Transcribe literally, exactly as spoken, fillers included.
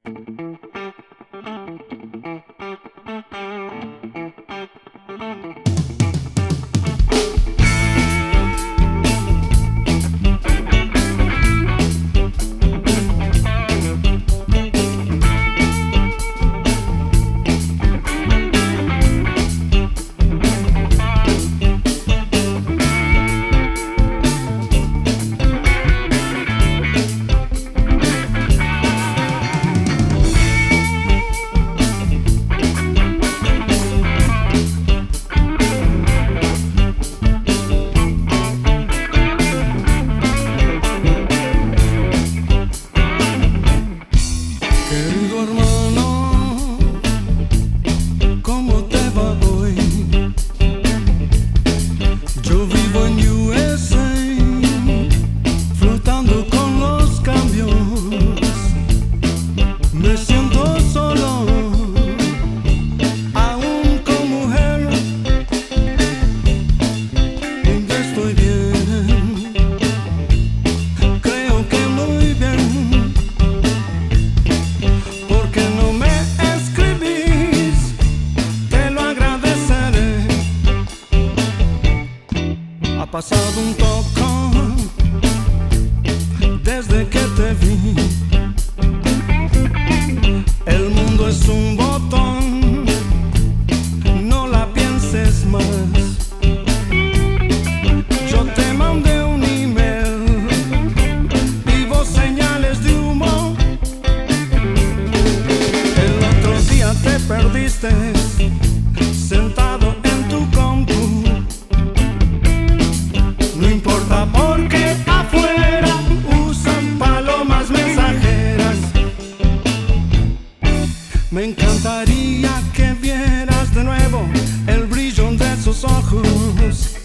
Ha pasado un poco desde que te vi. El mundo es un botón, no la pienses más. Yo te mandé un email y vos señales de humo. El otro día te perdiste sentado en tu compu. No importa porque afuera usan palomas mensajeras. Me encantaría que vieras de nuevo el brillo de sus ojos.